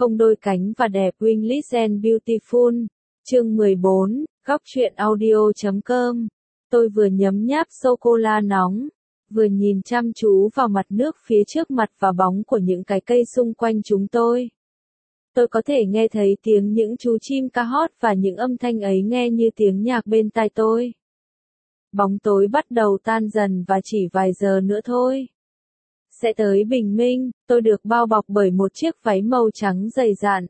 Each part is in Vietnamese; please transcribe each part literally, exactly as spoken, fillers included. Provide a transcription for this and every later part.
Không đôi cánh và đẹp Wingless and Beautiful. Chương mười bốn, góc truyện audio chấm com. Tôi vừa nhấm nháp sô-cô-la nóng, vừa nhìn chăm chú vào mặt nước phía trước mặt và bóng của những cái cây xung quanh chúng tôi. Tôi có thể nghe thấy tiếng những chú chim ca hót và những âm thanh ấy nghe như tiếng nhạc bên tai tôi. Bóng tối bắt đầu tan dần và chỉ vài giờ nữa thôi sẽ tới bình minh. Tôi được bao bọc bởi một chiếc váy màu trắng dày dặn,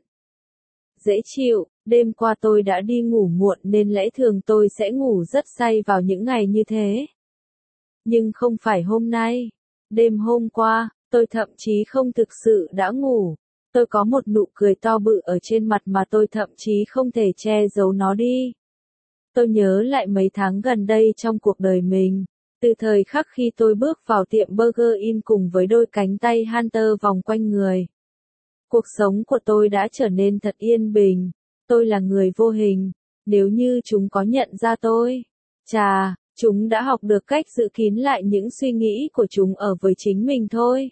dễ chịu. Đêm qua tôi đã đi ngủ muộn nên lẽ thường tôi sẽ ngủ rất say vào những ngày như thế. Nhưng không phải hôm nay. Đêm hôm qua, tôi thậm chí không thực sự đã ngủ. Tôi có một nụ cười to bự ở trên mặt mà tôi thậm chí không thể che giấu nó đi. Tôi nhớ lại mấy tháng gần đây trong cuộc đời mình. Từ thời khắc khi tôi bước vào tiệm Burger Inn cùng với đôi cánh tay Hunter vòng quanh người. Cuộc sống của tôi đã trở nên thật yên bình. Tôi là người vô hình. Nếu như chúng có nhận ra tôi, chà, chúng đã học được cách giữ kín lại những suy nghĩ của chúng ở với chính mình thôi.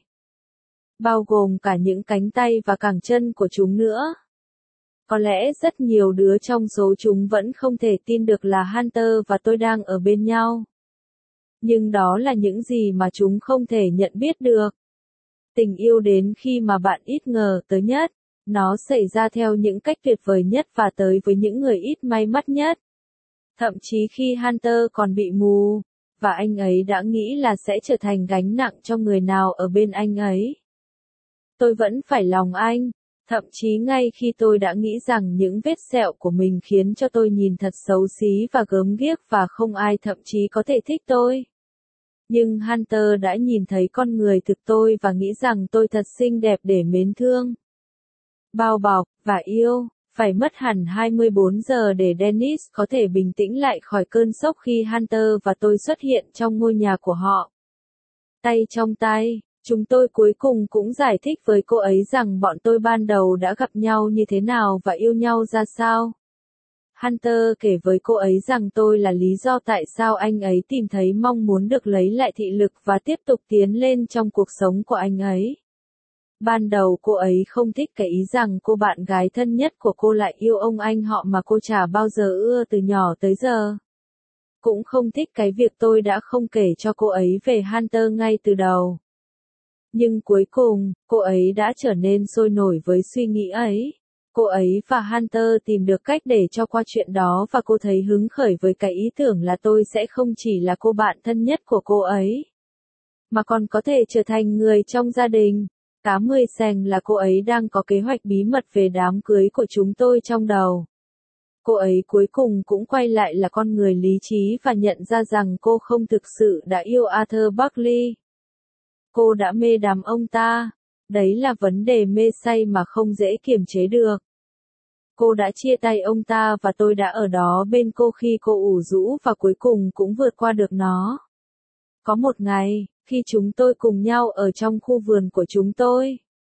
Bao gồm cả những cánh tay và cẳng chân của chúng nữa. Có lẽ rất nhiều đứa trong số chúng vẫn không thể tin được là Hunter và tôi đang ở bên nhau. Nhưng đó là những gì mà chúng không thể nhận biết được. Tình yêu đến khi mà bạn ít ngờ tới nhất. Nó xảy ra theo những cách tuyệt vời nhất và tới với những người ít may mắn nhất. Thậm chí khi Hunter còn bị mù, và anh ấy đã nghĩ là sẽ trở thành gánh nặng cho người nào ở bên anh ấy. Tôi vẫn phải lòng anh, thậm chí ngay khi tôi đã nghĩ rằng những vết sẹo của mình khiến cho tôi nhìn thật xấu xí và gớm ghiếc và không ai thậm chí có thể thích tôi. Nhưng Hunter đã nhìn thấy con người thực tôi và nghĩ rằng tôi thật xinh đẹp để mến thương, bao bọc, và yêu. Phải mất hẳn hai mươi bốn giờ để Dennis có thể bình tĩnh lại khỏi cơn sốc khi Hunter và tôi xuất hiện trong ngôi nhà của họ. Tay trong tay, chúng tôi cuối cùng cũng giải thích với cô ấy rằng bọn tôi ban đầu đã gặp nhau như thế nào và yêu nhau ra sao. Hunter kể với cô ấy rằng tôi là lý do tại sao anh ấy tìm thấy mong muốn được lấy lại thị lực và tiếp tục tiến lên trong cuộc sống của anh ấy. Ban đầu cô ấy không thích cái ý rằng cô bạn gái thân nhất của cô lại yêu ông anh họ mà cô chả bao giờ ưa từ nhỏ tới giờ. Cũng không thích cái việc tôi đã không kể cho cô ấy về Hunter ngay từ đầu. Nhưng cuối cùng, cô ấy đã trở nên sôi nổi với suy nghĩ ấy. Cô ấy và Hunter tìm được cách để cho qua chuyện đó và cô thấy hứng khởi với cái ý tưởng là tôi sẽ không chỉ là cô bạn thân nhất của cô ấy, mà còn có thể trở thành người trong gia đình. Cá mười sành là cô ấy đang có kế hoạch bí mật về đám cưới của chúng tôi trong đầu. Cô ấy cuối cùng cũng quay lại là con người lý trí và nhận ra rằng cô không thực sự đã yêu Arthur Buckley. Cô đã mê đắm ông ta. Đấy là vấn đề mê say mà không dễ kiềm chế được. Cô đã chia tay ông ta và tôi đã ở đó bên cô khi cô ủ rũ và cuối cùng cũng vượt qua được nó. Có một ngày, khi chúng tôi cùng nhau ở trong khu vườn của chúng tôi,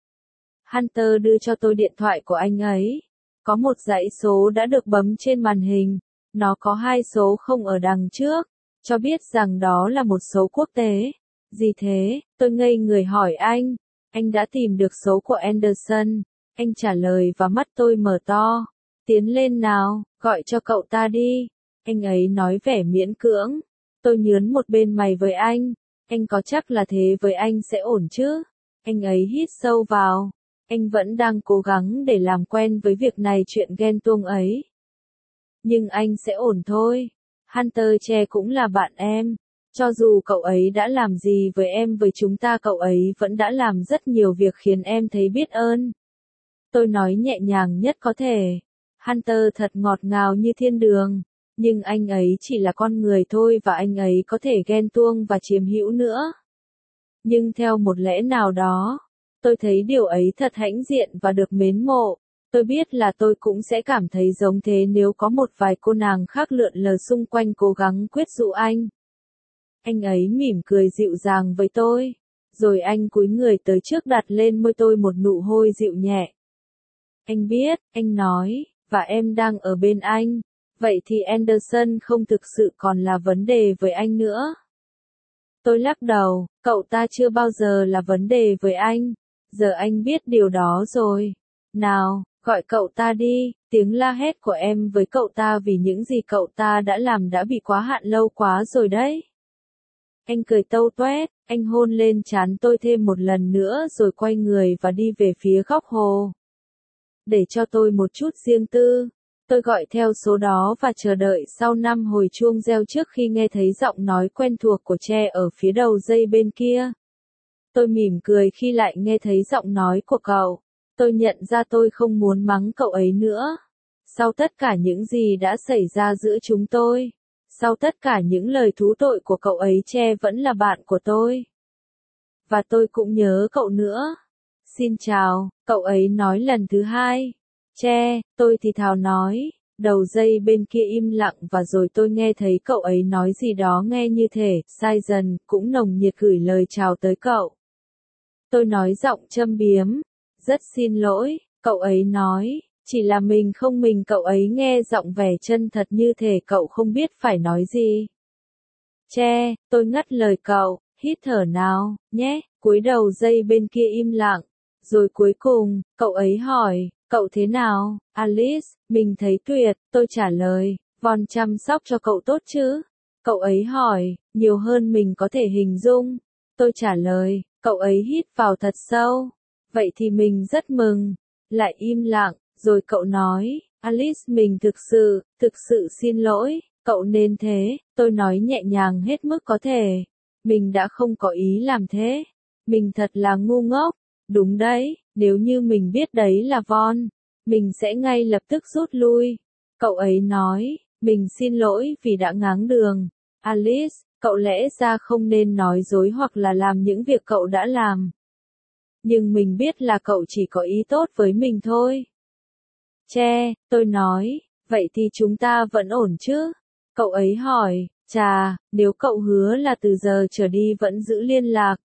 Hunter đưa cho tôi điện thoại của anh ấy. Có một dãy số đã được bấm trên màn hình. Nó có hai số không ở đằng trước, cho biết rằng đó là một số quốc tế. Gì thế? Tôi ngây người hỏi anh. Anh đã tìm được số của Anderson. Anh trả lời và mắt tôi mở to. Tiến lên nào, gọi cho cậu ta đi. Anh ấy nói vẻ miễn cưỡng. Tôi nhướng một bên mày với anh. Anh có chắc là thế với anh sẽ ổn chứ? Anh ấy hít sâu vào. Anh vẫn đang cố gắng để làm quen với việc này chuyện ghen tuông ấy. Nhưng anh sẽ ổn thôi. Hunter Che cũng là bạn em. Cho dù cậu ấy đã làm gì với em với chúng ta cậu ấy vẫn đã làm rất nhiều việc khiến em thấy biết ơn. Tôi nói nhẹ nhàng nhất có thể. Hunter thật ngọt ngào như thiên đường. Nhưng anh ấy chỉ là con người thôi và anh ấy có thể ghen tuông và chiếm hữu nữa. Nhưng theo một lẽ nào đó, tôi thấy điều ấy thật hãnh diện và được mến mộ. Tôi biết là tôi cũng sẽ cảm thấy giống thế nếu có một vài cô nàng khác lượn lờ xung quanh cố gắng quyết dụ anh. Anh ấy mỉm cười dịu dàng với tôi. Rồi anh cúi người tới trước đặt lên môi tôi một nụ hôn dịu nhẹ. Anh biết, anh nói, và em đang ở bên anh. Vậy thì Anderson không thực sự còn là vấn đề với anh nữa. Tôi lắc đầu, cậu ta chưa bao giờ là vấn đề với anh. Giờ anh biết điều đó rồi. Nào, gọi cậu ta đi, tiếng la hét của em với cậu ta vì những gì cậu ta đã làm đã bị quá hạn lâu quá rồi đấy. Anh cười tâu toét, anh hôn lên trán tôi thêm một lần nữa rồi quay người và đi về phía góc hồ. Để cho tôi một chút riêng tư. Tôi gọi theo số đó và chờ đợi sau năm hồi chuông reo trước khi nghe thấy giọng nói quen thuộc của Che ở phía đầu dây bên kia. Tôi mỉm cười khi lại nghe thấy giọng nói của cậu. Tôi nhận ra tôi không muốn mắng cậu ấy nữa. Sau tất cả những gì đã xảy ra giữa chúng tôi, sau tất cả những lời thú tội của cậu ấy, Che vẫn là bạn của tôi. Và tôi cũng nhớ cậu nữa. Xin chào, cậu ấy nói lần thứ hai. Che, tôi thì thào nói. Đầu dây bên kia im lặng và rồi tôi nghe thấy cậu ấy nói gì đó nghe như thể, sai dần, cũng nồng nhiệt gửi lời chào tới cậu. Tôi nói giọng châm biếm. Rất xin lỗi, cậu ấy nói. Chỉ là mình không mình cậu ấy nghe giọng vẻ chân thật như thể cậu không biết phải nói gì. Che, tôi ngắt lời cậu, hít thở nào, nhé, cúi đầu dây bên kia im lặng. Rồi cuối cùng, cậu ấy hỏi, cậu thế nào, Alice, mình thấy tuyệt, tôi trả lời, Von chăm sóc cho cậu tốt chứ? Cậu ấy hỏi, nhiều hơn mình có thể hình dung. Tôi trả lời, cậu ấy hít vào thật sâu. Vậy thì mình rất mừng. Lại im lặng, rồi cậu nói, Alice mình thực sự, thực sự xin lỗi, cậu nên thế, tôi nói nhẹ nhàng hết mức có thể. Mình đã không có ý làm thế. Mình thật là ngu ngốc. Đúng đấy, nếu như mình biết đấy là Von, mình sẽ ngay lập tức rút lui. Cậu ấy nói, mình xin lỗi vì đã ngáng đường. Alice, cậu lẽ ra không nên nói dối hoặc là làm những việc cậu đã làm. Nhưng mình biết là cậu chỉ có ý tốt với mình thôi. Che, tôi nói, vậy thì chúng ta vẫn ổn chứ? Cậu ấy hỏi, chà, nếu cậu hứa là từ giờ trở đi vẫn giữ liên lạc.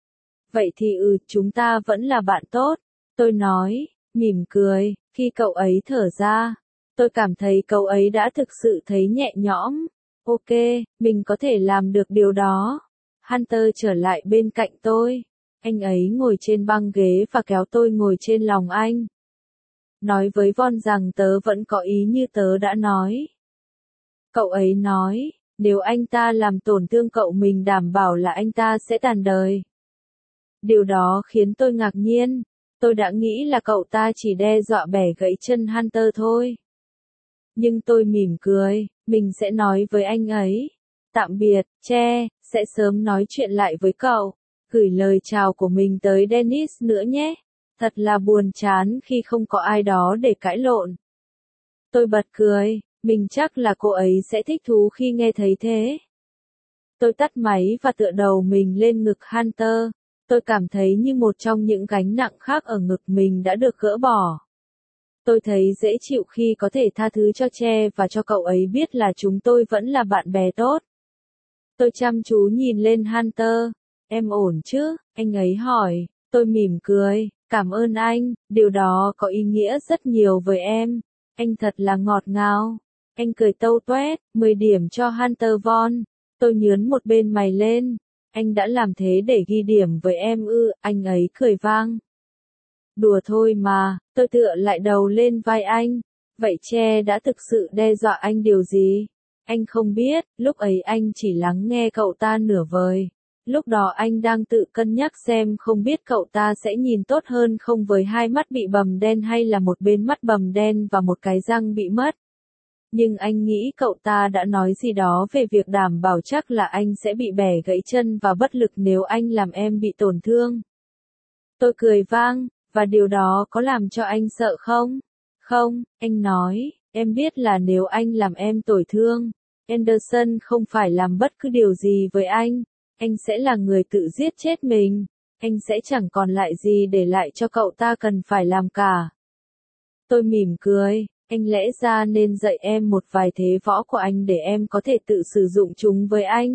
Vậy thì ừ, chúng ta vẫn là bạn tốt. Tôi nói, mỉm cười, khi cậu ấy thở ra. Tôi cảm thấy cậu ấy đã thực sự thấy nhẹ nhõm. Ok, mình có thể làm được điều đó. Hunter trở lại bên cạnh tôi. Anh ấy ngồi trên băng ghế và kéo tôi ngồi trên lòng anh. Nói với Von rằng tớ vẫn có ý như tớ đã nói. Cậu ấy nói, nếu anh ta làm tổn thương cậu mình đảm bảo là anh ta sẽ tàn đời. Điều đó khiến tôi ngạc nhiên. Tôi đã nghĩ là cậu ta chỉ đe dọa bẻ gãy chân Hunter thôi. Nhưng tôi mỉm cười, mình sẽ nói với anh ấy. Tạm biệt, Che, sẽ sớm nói chuyện lại với cậu. Gửi lời chào của mình tới Dennis nữa nhé. Thật là buồn chán khi không có ai đó để cãi lộn. Tôi bật cười, mình chắc là cô ấy sẽ thích thú khi nghe thấy thế. Tôi tắt máy và tựa đầu mình lên ngực Hunter. Tôi cảm thấy như một trong những gánh nặng khác ở ngực mình đã được gỡ bỏ. Tôi thấy dễ chịu khi có thể tha thứ cho Che và cho cậu ấy biết là chúng tôi vẫn là bạn bè tốt. Tôi chăm chú nhìn lên Hunter. Em ổn chứ? Anh ấy hỏi. Tôi mỉm cười. Cảm ơn anh, điều đó có ý nghĩa rất nhiều với em. Anh thật là ngọt ngào. Anh cười tâu toét, mười điểm cho Hunter Von. Tôi nhướn một bên mày lên. Anh đã làm thế để ghi điểm với em ư? Anh ấy cười vang. Đùa thôi mà, tôi tựa lại đầu lên vai anh. Vậy Che đã thực sự đe dọa anh điều gì? Anh không biết, lúc ấy anh chỉ lắng nghe cậu ta nửa vời. Lúc đó anh đang tự cân nhắc xem không biết cậu ta sẽ nhìn tốt hơn không với hai mắt bị bầm đen hay là một bên mắt bầm đen và một cái răng bị mất. Nhưng anh nghĩ cậu ta đã nói gì đó về việc đảm bảo chắc là anh sẽ bị bẻ gãy chân và bất lực nếu anh làm em bị tổn thương. Tôi cười vang, và điều đó có làm cho anh sợ không? Không, anh nói, em biết là nếu anh làm em tổn thương, Anderson không phải làm bất cứ điều gì với anh. Anh sẽ là người tự giết chết mình. Anh sẽ chẳng còn lại gì để lại cho cậu ta cần phải làm cả. Tôi mỉm cười. Anh lẽ ra nên dạy em một vài thế võ của anh để em có thể tự sử dụng chúng với anh.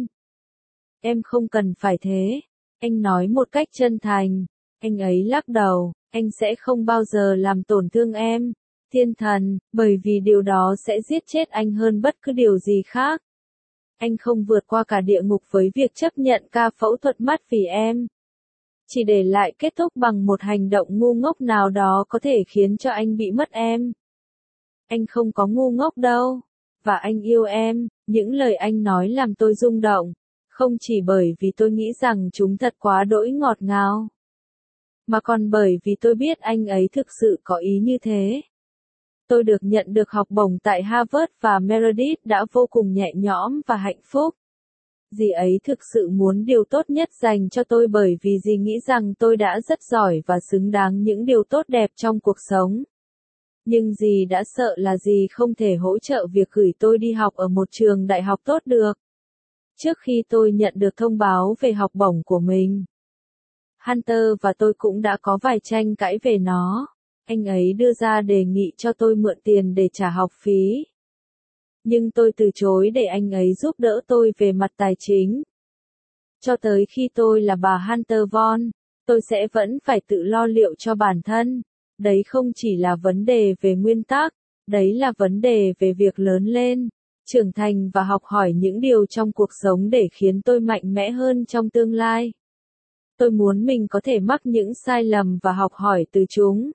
Em không cần phải thế. Anh nói một cách chân thành. Anh ấy lắc đầu. Anh sẽ không bao giờ làm tổn thương em. Thiên thần, bởi vì điều đó sẽ giết chết anh hơn bất cứ điều gì khác. Anh không vượt qua cả địa ngục với việc chấp nhận ca phẫu thuật mắt vì em. chỉ để lại kết thúc bằng một hành động ngu ngốc nào đó có thể khiến cho anh bị mất em. Anh không có ngu ngốc đâu, và anh yêu em. Những lời anh nói làm tôi rung động, không chỉ bởi vì tôi nghĩ rằng chúng thật quá đỗi ngọt ngào, mà còn bởi vì tôi biết anh ấy thực sự có ý như thế. Tôi được nhận được học bổng tại Harvard và Meredith đã vô cùng nhẹ nhõm và hạnh phúc. Dì ấy thực sự muốn điều tốt nhất dành cho tôi bởi vì dì nghĩ rằng tôi đã rất giỏi và xứng đáng những điều tốt đẹp trong cuộc sống. Nhưng dì đã sợ là dì không thể hỗ trợ việc gửi tôi đi học ở một trường đại học tốt được. Trước khi tôi nhận được thông báo về học bổng của mình, Hunter và tôi cũng đã có vài tranh cãi về nó. Anh ấy đưa ra đề nghị cho tôi mượn tiền để trả học phí. Nhưng tôi từ chối để anh ấy giúp đỡ tôi về mặt tài chính. Cho tới khi tôi là bà Hunter Von, tôi sẽ vẫn phải tự lo liệu cho bản thân. Đấy không chỉ là vấn đề về nguyên tắc, đấy là vấn đề về việc lớn lên, trưởng thành và học hỏi những điều trong cuộc sống để khiến tôi mạnh mẽ hơn trong tương lai. Tôi muốn mình có thể mắc những sai lầm và học hỏi từ chúng.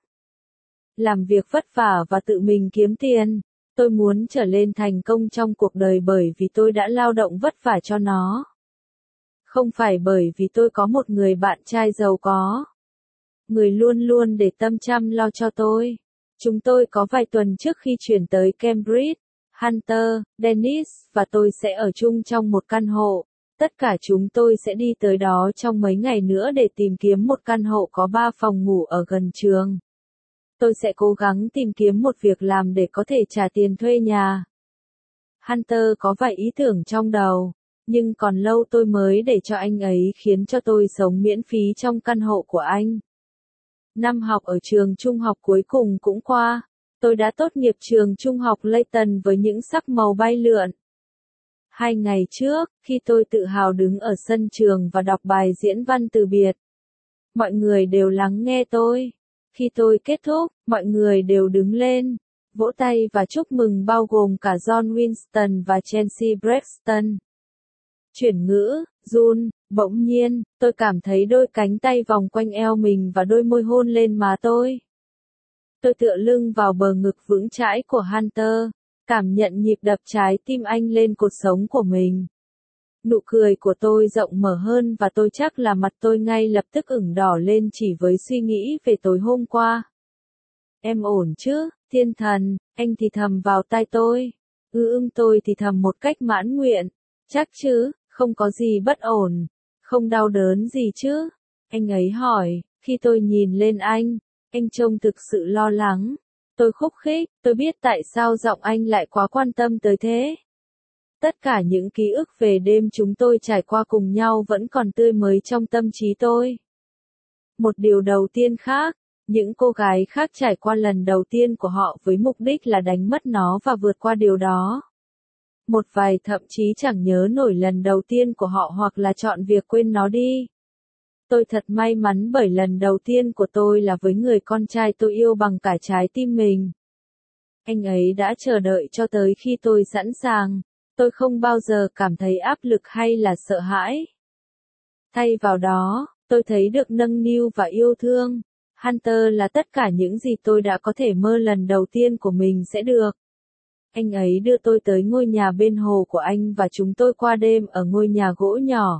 Làm việc vất vả và tự mình kiếm tiền. Tôi muốn trở lên thành công trong cuộc đời bởi vì tôi đã lao động vất vả cho nó. Không phải bởi vì tôi có một người bạn trai giàu có. Người luôn luôn để tâm chăm lo cho tôi. Chúng tôi có vài tuần trước khi chuyển tới Cambridge, Hunter, Dennis và tôi sẽ ở chung trong một căn hộ. Tất cả chúng tôi sẽ đi tới đó trong mấy ngày nữa để tìm kiếm một căn hộ có ba phòng ngủ ở gần trường. Tôi sẽ cố gắng tìm kiếm một việc làm để có thể trả tiền thuê nhà. Hunter có vài ý tưởng trong đầu, nhưng còn lâu tôi mới để cho anh ấy khiến cho tôi sống miễn phí trong căn hộ của anh. Năm học ở trường trung học cuối cùng cũng qua, tôi đã tốt nghiệp trường trung học Layton với những sắc màu bay lượn. Hai ngày trước, khi tôi tự hào đứng ở sân trường và đọc bài diễn văn từ biệt, mọi người đều lắng nghe tôi. Khi tôi kết thúc, mọi người đều đứng lên, vỗ tay và chúc mừng bao gồm cả John Winston và Chelsea Braxton. Chuyển ngữ, June, bỗng nhiên, tôi cảm thấy đôi cánh tay vòng quanh eo mình và đôi môi hôn lên má tôi. Tôi tựa lưng vào bờ ngực vững chãi của Hunter, cảm nhận nhịp đập trái tim anh lên cột sống của mình. Nụ cười của tôi rộng mở hơn và tôi chắc là mặt tôi ngay lập tức ửng đỏ lên chỉ với suy nghĩ về tối hôm qua. Em ổn chứ, thiên thần, anh thì thầm vào tai tôi. Ừ ưng tôi thì thầm một cách mãn nguyện. Chắc chứ, không có gì bất ổn, không đau đớn gì chứ? Anh ấy hỏi, khi tôi nhìn lên anh, anh trông thực sự lo lắng. Tôi khúc khích, tôi biết tại sao giọng anh lại quá quan tâm tới thế. Tất cả những ký ức về đêm chúng tôi trải qua cùng nhau vẫn còn tươi mới trong tâm trí tôi. Một điều đầu tiên khác, những cô gái khác trải qua lần đầu tiên của họ với mục đích là đánh mất nó và vượt qua điều đó. Một vài thậm chí chẳng nhớ nổi lần đầu tiên của họ hoặc là chọn việc quên nó đi. Tôi thật may mắn bởi lần đầu tiên của tôi là với người con trai tôi yêu bằng cả trái tim mình. Anh ấy đã chờ đợi cho tới khi tôi sẵn sàng. Tôi không bao giờ cảm thấy áp lực hay là sợ hãi. Thay vào đó, tôi thấy được nâng niu và yêu thương. Hunter là tất cả những gì tôi đã có thể mơ lần đầu tiên của mình sẽ được. Anh ấy đưa tôi tới ngôi nhà bên hồ của anh và chúng tôi qua đêm ở ngôi nhà gỗ nhỏ.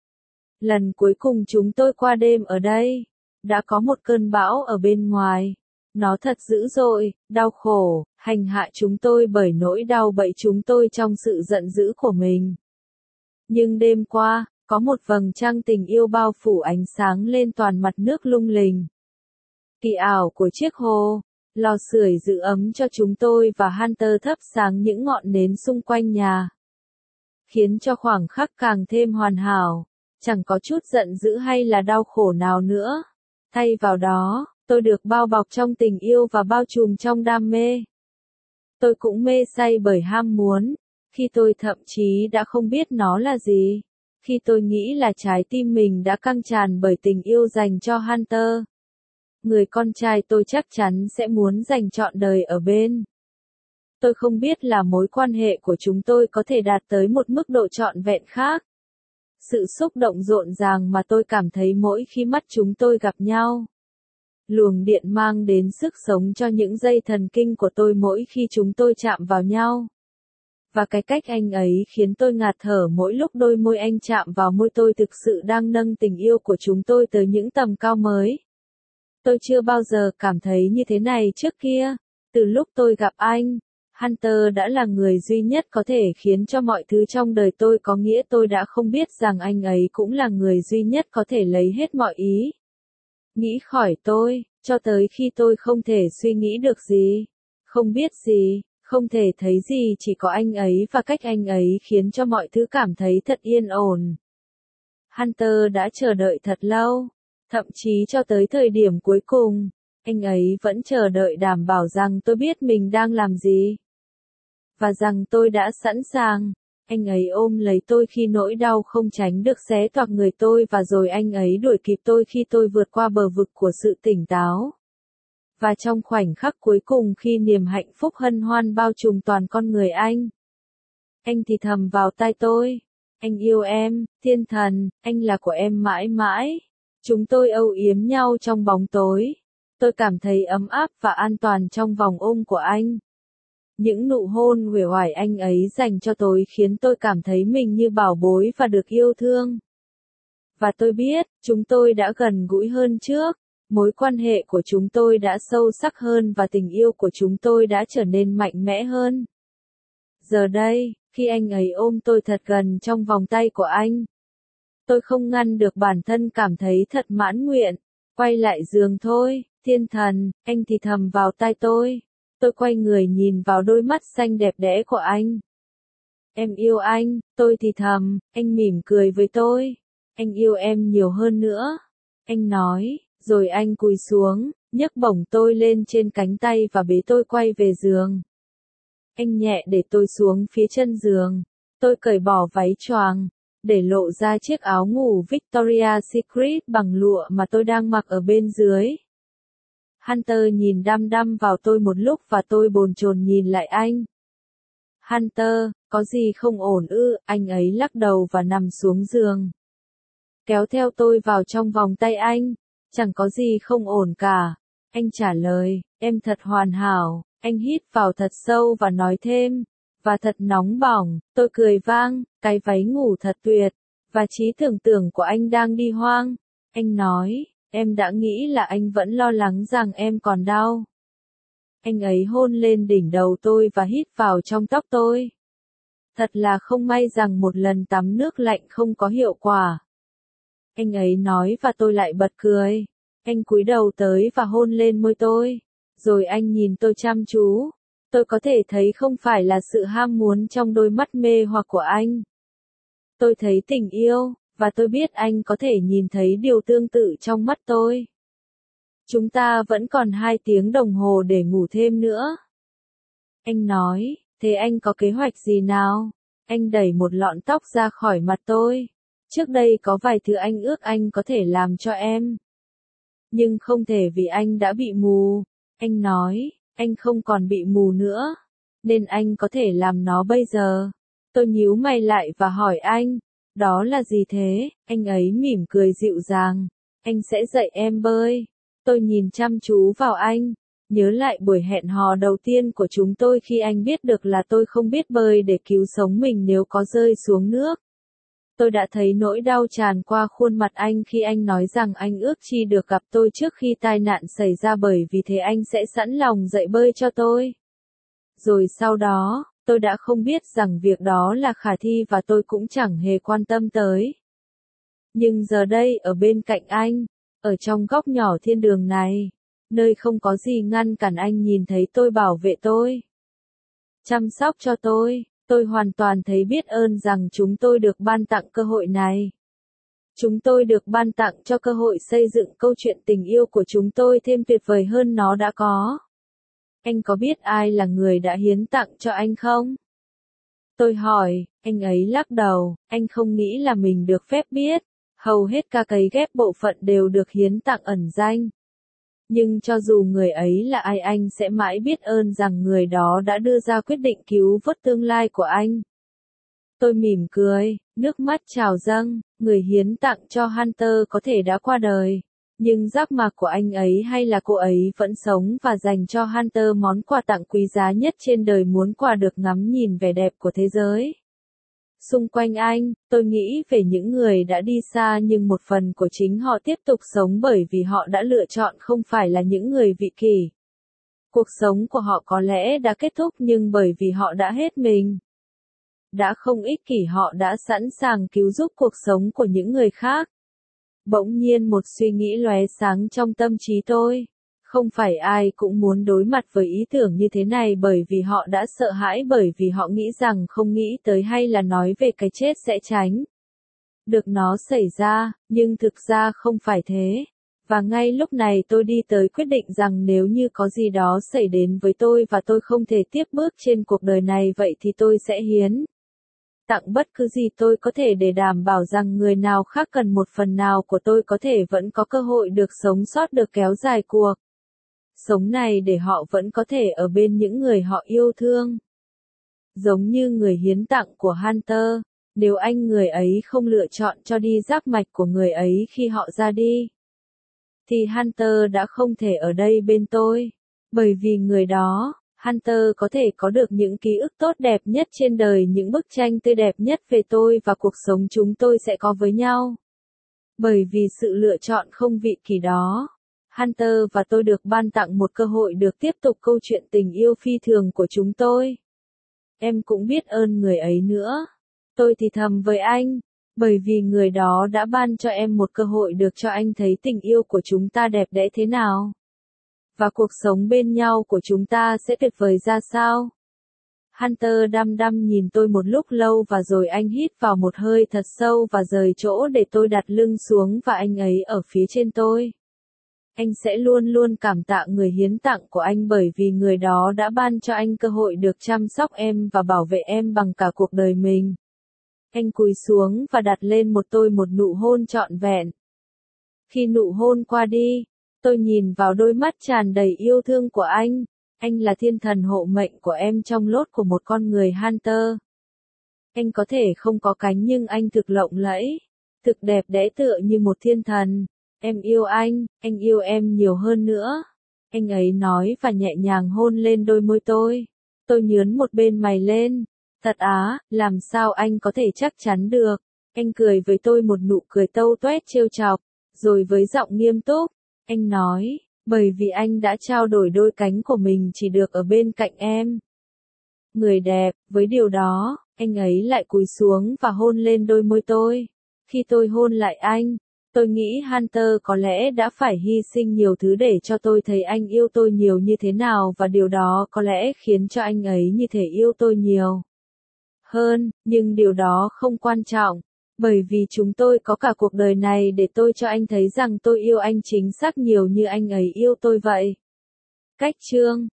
Lần cuối cùng chúng tôi qua đêm ở đây, đã có một cơn bão ở bên ngoài. Nó thật dữ dội, đau khổ, hành hạ chúng tôi bởi nỗi đau bậy chúng tôi trong sự giận dữ của mình. Nhưng đêm qua, có một vầng trăng tình yêu bao phủ ánh sáng lên toàn mặt nước lung linh. Kỳ ảo của chiếc hồ, lò sưởi giữ ấm cho chúng tôi và Hunter thắp sáng những ngọn nến xung quanh nhà. Khiến cho khoảng khắc càng thêm hoàn hảo, chẳng có chút giận dữ hay là đau khổ nào nữa. Thay vào đó, tôi được bao bọc trong tình yêu và bao trùm trong đam mê. Tôi cũng mê say bởi ham muốn, khi tôi thậm chí đã không biết nó là gì. Khi tôi nghĩ là trái tim mình đã căng tràn bởi tình yêu dành cho Hunter. Người con trai tôi chắc chắn sẽ muốn dành trọn đời ở bên. Tôi không biết là mối quan hệ của chúng tôi có thể đạt tới một mức độ trọn vẹn khác. Sự xúc động rộn ràng mà tôi cảm thấy mỗi khi mắt chúng tôi gặp nhau. Luồng điện mang đến sức sống cho những dây thần kinh của tôi mỗi khi chúng tôi chạm vào nhau. Và cái cách anh ấy khiến tôi ngạt thở mỗi lúc đôi môi anh chạm vào môi tôi thực sự đang nâng tình yêu của chúng tôi tới những tầm cao mới. Tôi chưa bao giờ cảm thấy như thế này trước kia. Từ lúc tôi gặp anh, Hunter đã là người duy nhất có thể khiến cho mọi thứ trong đời tôi có nghĩa. Tôi đã không biết rằng anh ấy cũng là người duy nhất có thể lấy hết mọi ý nghĩ khỏi tôi, cho tới khi tôi không thể suy nghĩ được gì, không biết gì, không thể thấy gì, chỉ có anh ấy và cách anh ấy khiến cho mọi thứ cảm thấy thật yên ổn. Hunter đã chờ đợi thật lâu, thậm chí cho tới thời điểm cuối cùng, anh ấy vẫn chờ đợi đảm bảo rằng tôi biết mình đang làm gì. Và rằng tôi đã sẵn sàng. Anh ấy ôm lấy tôi khi nỗi đau không tránh được xé toạc người tôi và rồi anh ấy đuổi kịp tôi khi tôi vượt qua bờ vực của sự tỉnh táo. Và trong khoảnh khắc cuối cùng khi niềm hạnh phúc hân hoan bao trùm toàn con người anh, anh thì thầm vào tai tôi, anh yêu em, thiên thần, anh là của em mãi mãi. Chúng tôi âu yếm nhau trong bóng tối. Tôi cảm thấy ấm áp và an toàn trong vòng ôm của anh. Những nụ hôn uể oải anh ấy dành cho tôi khiến tôi cảm thấy mình như bảo bối và được yêu thương. Và tôi biết, chúng tôi đã gần gũi hơn trước, mối quan hệ của chúng tôi đã sâu sắc hơn và tình yêu của chúng tôi đã trở nên mạnh mẽ hơn. Giờ đây, khi anh ấy ôm tôi thật gần trong vòng tay của anh, tôi không ngăn được bản thân cảm thấy thật mãn nguyện. Quay lại giường thôi, thiên thần, anh thì thầm vào tai tôi. Tôi quay người nhìn vào đôi mắt xanh đẹp đẽ của anh. Em yêu anh, tôi thì thầm, anh mỉm cười với tôi. Anh yêu em nhiều hơn nữa. Anh nói, rồi anh cúi xuống, nhấc bổng tôi lên trên cánh tay và bế tôi quay về giường. Anh nhẹ để tôi xuống phía chân giường. Tôi cởi bỏ váy choàng, để lộ ra chiếc áo ngủ Victoria's Secret bằng lụa mà tôi đang mặc ở bên dưới. Hunter nhìn đăm đăm vào tôi một lúc và tôi bồn chồn nhìn lại anh. Hunter, có gì không ổn ư? Anh ấy lắc đầu và nằm xuống giường. Kéo theo tôi vào trong vòng tay anh. Chẳng có gì không ổn cả. Anh trả lời, em thật hoàn hảo. Anh hít vào thật sâu và nói thêm, và thật nóng bỏng. Tôi cười vang, cái váy ngủ thật tuyệt. Và trí tưởng tượng của anh đang đi hoang. Anh nói, em đã nghĩ là anh vẫn lo lắng rằng em còn đau. Anh ấy hôn lên đỉnh đầu tôi và hít vào trong tóc tôi. Thật là không may rằng một lần tắm nước lạnh không có hiệu quả. Anh ấy nói và tôi lại bật cười. Anh cúi đầu tới và hôn lên môi tôi. Rồi anh nhìn tôi chăm chú. Tôi có thể thấy không phải là sự ham muốn trong đôi mắt mê hoặc của anh. Tôi thấy tình yêu, và tôi biết anh có thể nhìn thấy điều tương tự trong mắt tôi. Chúng ta vẫn còn hai tiếng đồng hồ để ngủ thêm nữa. Anh nói, thế anh có kế hoạch gì nào? Anh đẩy một lọn tóc ra khỏi mặt tôi. Trước đây có vài thứ anh ước anh có thể làm cho em. Nhưng không thể vì anh đã bị mù. Anh nói, anh không còn bị mù nữa. Nên anh có thể làm nó bây giờ. Tôi nhíu mày lại và hỏi anh, đó là gì thế? Anh ấy mỉm cười dịu dàng. Anh sẽ dạy em bơi. Tôi nhìn chăm chú vào anh. Nhớ lại buổi hẹn hò đầu tiên của chúng tôi khi anh biết được là tôi không biết bơi để cứu sống mình nếu có rơi xuống nước. Tôi đã thấy nỗi đau tràn qua khuôn mặt anh khi anh nói rằng anh ước chi được gặp tôi trước khi tai nạn xảy ra bởi vì thế anh sẽ sẵn lòng dạy bơi cho tôi. Rồi sau đó, tôi đã không biết rằng việc đó là khả thi và tôi cũng chẳng hề quan tâm tới. Nhưng giờ đây ở bên cạnh anh, ở trong góc nhỏ thiên đường này, nơi không có gì ngăn cản anh nhìn thấy tôi bảo vệ tôi, chăm sóc cho tôi, tôi hoàn toàn thấy biết ơn rằng chúng tôi được ban tặng cơ hội này. Chúng tôi được ban tặng cho cơ hội xây dựng câu chuyện tình yêu của chúng tôi thêm tuyệt vời hơn nó đã có. Anh có biết ai là người đã hiến tặng cho anh không? Tôi hỏi, anh ấy lắc đầu, anh không nghĩ là mình được phép biết. Hầu hết ca cấy ghép bộ phận đều được hiến tặng ẩn danh. Nhưng cho dù người ấy là ai anh sẽ mãi biết ơn rằng người đó đã đưa ra quyết định cứu vớt tương lai của anh. Tôi mỉm cười, Nước mắt trào dâng, người hiến tặng cho Hunter có thể đã qua đời. Nhưng giác mạc của anh ấy hay là cô ấy vẫn sống và dành cho Hunter món quà tặng quý giá nhất trên đời, muốn quà được ngắm nhìn vẻ đẹp của thế giới. Xung quanh anh, tôi nghĩ về những người đã đi xa nhưng một phần của chính họ tiếp tục sống bởi vì họ đã lựa chọn không phải là những người vị kỷ. Cuộc sống của họ có lẽ đã kết thúc nhưng bởi vì họ đã hết mình. Đã không ích kỷ, họ đã sẵn sàng cứu giúp cuộc sống của những người khác. Bỗng nhiên một suy nghĩ lóe sáng trong tâm trí tôi. Không phải ai cũng muốn đối mặt với ý tưởng như thế này bởi vì họ đã sợ hãi, bởi vì họ nghĩ rằng không nghĩ tới hay là nói về cái chết sẽ tránh được nó xảy ra, nhưng thực ra không phải thế. Và ngay lúc này tôi đi tới quyết định rằng nếu như có gì đó xảy đến với tôi và tôi không thể tiếp bước trên cuộc đời này, vậy thì tôi sẽ hiến tặng bất cứ gì tôi có thể để đảm bảo rằng người nào khác cần một phần nào của tôi có thể vẫn có cơ hội được sống sót, được kéo dài cuộc sống này để họ vẫn có thể ở bên những người họ yêu thương. Giống như người hiến tặng của Hunter, nếu anh người ấy không lựa chọn cho đi giác mạch của người ấy khi họ ra đi, thì Hunter đã không thể ở đây bên tôi. Bởi vì người đó, Hunter có thể có được những ký ức tốt đẹp nhất trên đời, những bức tranh tươi đẹp nhất về tôi và cuộc sống chúng tôi sẽ có với nhau. Bởi vì sự lựa chọn không vị kỷ đó, Hunter và tôi được ban tặng một cơ hội được tiếp tục câu chuyện tình yêu phi thường của chúng tôi. Em cũng biết ơn người ấy nữa. Tôi thì thầm với anh, bởi vì người đó đã ban cho em một cơ hội được cho anh thấy tình yêu của chúng ta đẹp đẽ thế nào. Và cuộc sống bên nhau của chúng ta sẽ tuyệt vời ra sao. Hunter đăm đăm nhìn tôi một lúc lâu và rồi anh hít vào một hơi thật sâu và rời chỗ để tôi đặt lưng xuống và anh ấy ở phía trên tôi. Anh sẽ luôn luôn cảm tạ người hiến tặng của anh bởi vì người đó đã ban cho anh cơ hội được chăm sóc em và bảo vệ em bằng cả cuộc đời mình. Anh cúi xuống và đặt lên một tôi một nụ hôn trọn vẹn. Khi nụ hôn qua đi, tôi nhìn vào đôi mắt tràn đầy yêu thương của anh. Anh là thiên thần hộ mệnh của em trong lốt của một con người Hunter. Anh có thể không có cánh nhưng anh thực lộng lẫy, thực đẹp đẽ tựa như một thiên thần. Em yêu anh, anh yêu em nhiều hơn nữa. Anh ấy nói và nhẹ nhàng hôn lên đôi môi tôi. Tôi nhướn một bên mày lên. Thật á, làm sao anh có thể chắc chắn được? Anh cười với tôi một nụ cười tâu toét trêu chọc, rồi với giọng nghiêm túc, anh nói, bởi vì anh đã trao đổi đôi cánh của mình chỉ được ở bên cạnh em. Người đẹp, với điều đó, anh ấy lại cúi xuống và hôn lên đôi môi tôi. Khi tôi hôn lại anh, tôi nghĩ Hunter có lẽ đã phải hy sinh nhiều thứ để cho tôi thấy anh yêu tôi nhiều như thế nào và điều đó có lẽ khiến cho anh ấy như thể yêu tôi nhiều hơn, nhưng điều đó không quan trọng, bởi vì chúng tôi có cả cuộc đời này để tôi cho anh thấy rằng tôi yêu anh chính xác nhiều như anh ấy yêu tôi vậy. Cách chương